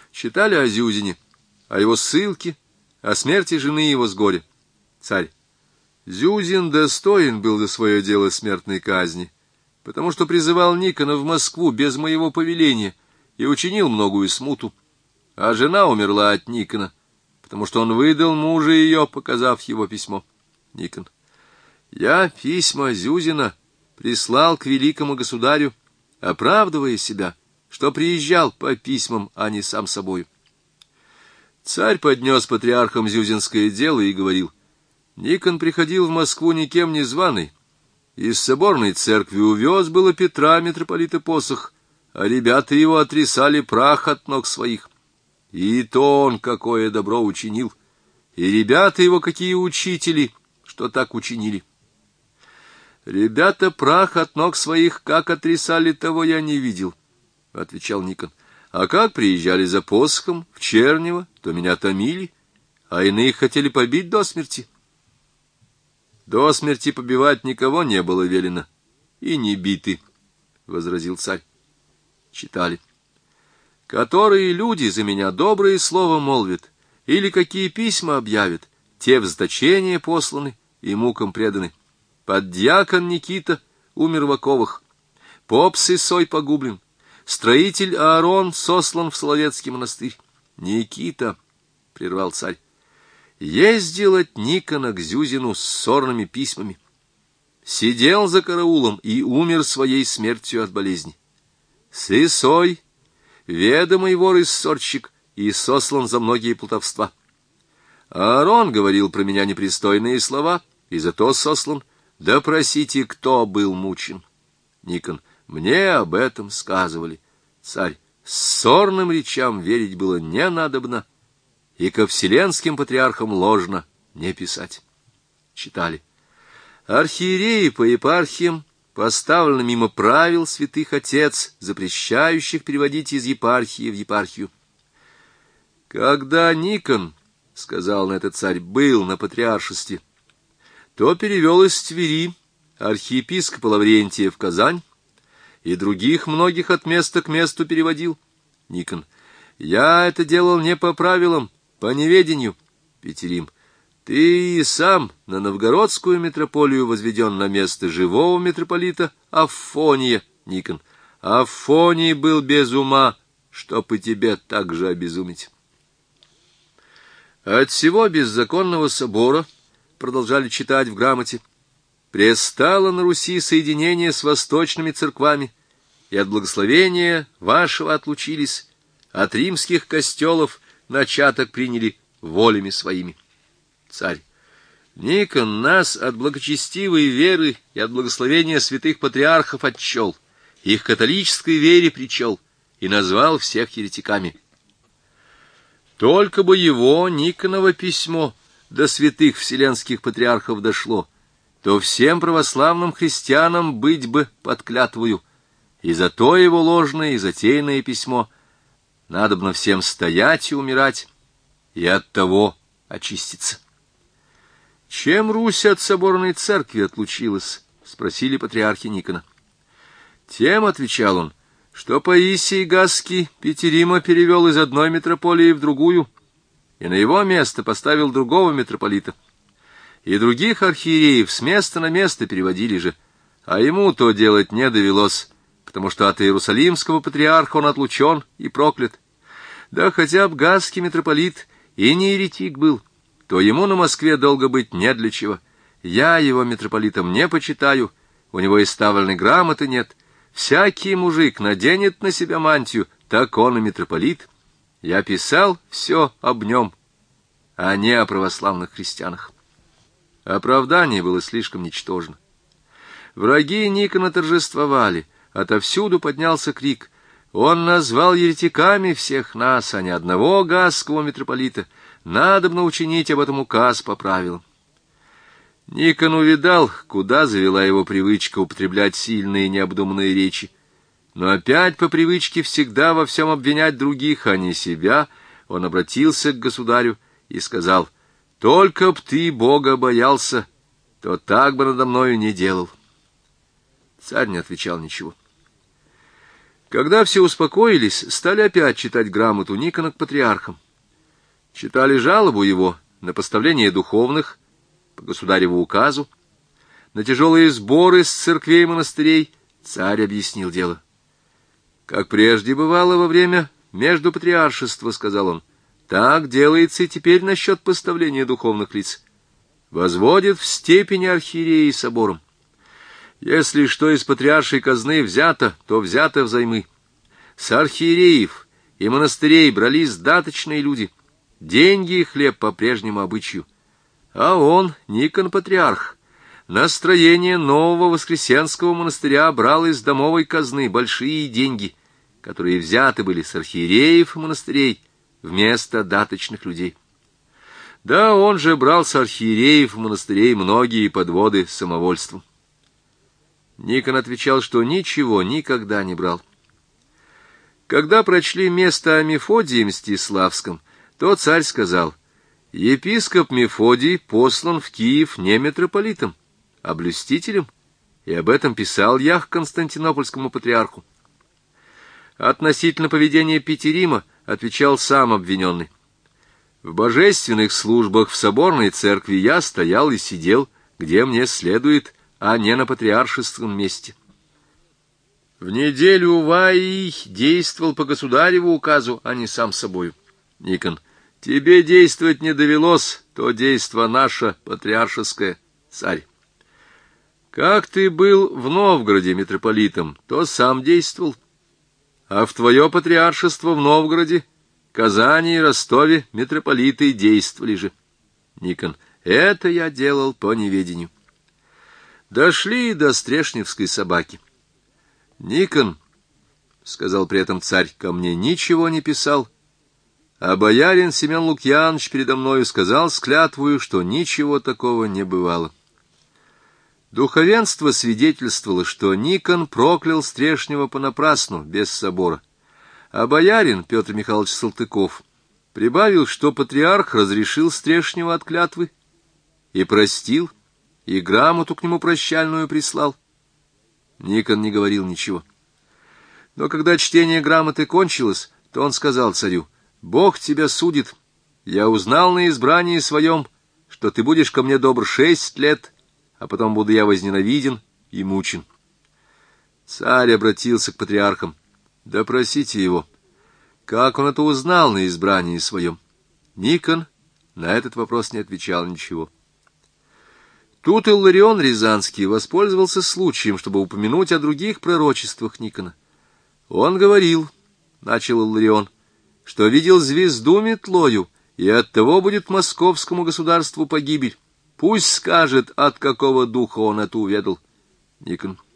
Читали о Зюзине, о его ссылке, о смерти жены его с горя. Царь. Зюзин достоин был за свое дело смертной казни, потому что призывал Никона в Москву без моего повеления и учинил многую смуту, а жена умерла от Никона, потому что он выдал мужа ее, показав его письмо. Никон. Я письма Зюзина прислал к великому государю, оправдывая себя, что приезжал по письмам, а не сам собою. Царь поднес патриархам зюзинское дело и говорил: Никон приходил в Москву никем не званый. Из соборной церкви увез было Петра, митрополита, посох, а ребята его отрисали прах от ног своих. И то он какое добро учинил, и ребята его какие учители, что так учинили. Ребята прах от ног своих как отрисали, того я не видел, — отвечал Никон. А как приезжали за посохом в Чернево, то меня томили, а иные хотели побить до смерти. До смерти побивать никого не было велено, и не биты, — возразил царь. Читали. Которые люди за меня доброе слово молвят, или какие письма объявят, те в заточение посланы и мукам преданы. Поддьякон Никита умер в оковах, поп Сысой погублен, строитель Аарон сослан в Соловецкий монастырь. Никита, — прервал царь, — ездил от Никона к Зюзину с ссорными письмами, сидел за караулом и умер своей смертью от болезни. Сысой, ведомый вор и ссорщик, и сослан за многие плутовства. Аарон говорил про меня непристойные слова, и зато сослан. Да просите, кто был мучен. Никон. Мне об этом сказывали. Царь. Ссорным речам верить было не надобно, и ко вселенским патриархам ложно не писать. Читали. Архиереи по епархиям поставлены мимо правил святых отец, запрещающих переводить из епархии в епархию. Когда Никон, — сказал на это царь, — был на патриаршестве, то перевел из Твери архиепископа Лаврентия в Казань, и других многих от места к месту переводил. Никон. Я это делал не по правилам, по неведению. Петерим. Ты и сам на новгородскую митрополию возведен на место живого митрополита Афония. Никон. Афоний был без ума, чтоб и тебе так же обезумить. От всего беззаконного собора, продолжали читать в грамоте, престало на Руси соединение с восточными церквами, и от благословения вашего отлучились, от римских костелов начаток приняли волями своими. Царь. Никон нас от благочестивой веры и от благословения святых патриархов отчел, их католической вере причел и назвал всех еретиками. Только бы его, Никоново письмо, до святых вселенских патриархов дошло, то всем православным христианам быть бы под клятвою, и за то его ложное и затеянное письмо надобно всем стоять и умирать, и от того очиститься. Чем Русь от соборной церкви отлучилась? — спросили патриархи Никона. Тем, — отвечал он, — что Паисий Гасский Петерима перевел из одной митрополии в другую, и на его место поставил другого митрополита. И других архиереев с места на место переводили же, а ему то делать не довелось, потому что от Иерусалимского патриарха он отлучен и проклят. Да хотя б Гасский митрополит и не еретик был, то ему на Москве долго быть не для чего. Я его митрополитом не почитаю, у него и ставленной грамоты нет. Всякий мужик наденет на себя мантию, так он и митрополит. Я писал все об нем, а не о православных христианах. Оправдание было слишком ничтожно. Враги Никона торжествовали, отовсюду поднялся крик. Он назвал еретиками всех нас, а не одного гасского митрополита. Надобно учинить об этом указ по правилам. Никон увидал, куда завела его привычка употреблять сильные необдуманные речи. Но опять по привычке всегда во всем обвинять других, а не себя, он обратился к государю и сказал: «Только б ты Бога боялся, то так бы надо мною не делал». Царь не отвечал ничего. Когда все успокоились, стали опять читать грамоту Никона к патриархам. Читали жалобу его на поставление духовных по государеву указу, на тяжелые сборы с церквей и монастырей. Царь объяснил дело. «Как прежде бывало во время междупатриаршества, — сказал он, — так делается и теперь насчет поставления духовных лиц. Возводит в степени архиереи собором. Если что из патриаршей казны взято, то взято взаймы. С архиереев и монастырей брались даточные люди, деньги и хлеб по прежнему обычаю. А он, Никон патриарх, на строение нового Воскресенского монастыря брал из домовой казны большие деньги, которые взяты были с архиереев и монастырей вместо даточных людей. Да, он же брал с архиереев и монастырей многие подводы самовольством». Никон отвечал, что ничего никогда не брал. Когда прочли место о Мефодии Мстиславском, то царь сказал: «Епископ Мефодий послан в Киев не митрополитом, а блюстителем, и об этом писал я к Константинопольскому патриарху». Относительно поведения Петерима отвечал сам обвиненный: «В божественных службах в соборной церкви я стоял и сидел, где мне следует, а не на патриаршеском месте. В неделю Ваий действовал по государеву указу, а не сам собою». Никон: «Тебе действовать не довелось, то действо наше патриаршеское, царь. Как ты был в Новгороде митрополитом, то сам действовал, а в твое патриаршество в Новгороде, Казани и Ростове митрополиты действовали же». Никон: «Это я делал по неведению». Дошли до Стрешневской собаки. «Никон, — сказал при этом царь, — ко мне ничего не писал, а боярин Семен Лукьянович передо мною сказал с клятвою, что ничего такого не бывало». Духовенство свидетельствовало, что Никон проклял Стрешнева понапрасну, без собора, а боярин Петр Михайлович Салтыков прибавил, что патриарх разрешил Стрешнева от клятвы и простил, и грамоту к нему прощальную прислал. Никон не говорил ничего. Но когда чтение грамоты кончилось, то он сказал царю: «Бог тебя судит. Я узнал на избрании своем, что ты будешь ко мне добр 6 лет, а потом буду я возненавиден и мучен». Царь обратился к патриархам: «Допросите его. Как он это узнал на избрании своем?» Никон на этот вопрос не отвечал ничего. Тут Илларион Рязанский воспользовался случаем, чтобы упомянуть о других пророчествах Никона. «Он говорил, — начал Илларион, — что видел звезду метлою, и оттого будет московскому государству погибель. Пусть скажет, от какого духа он это уведал». Никон: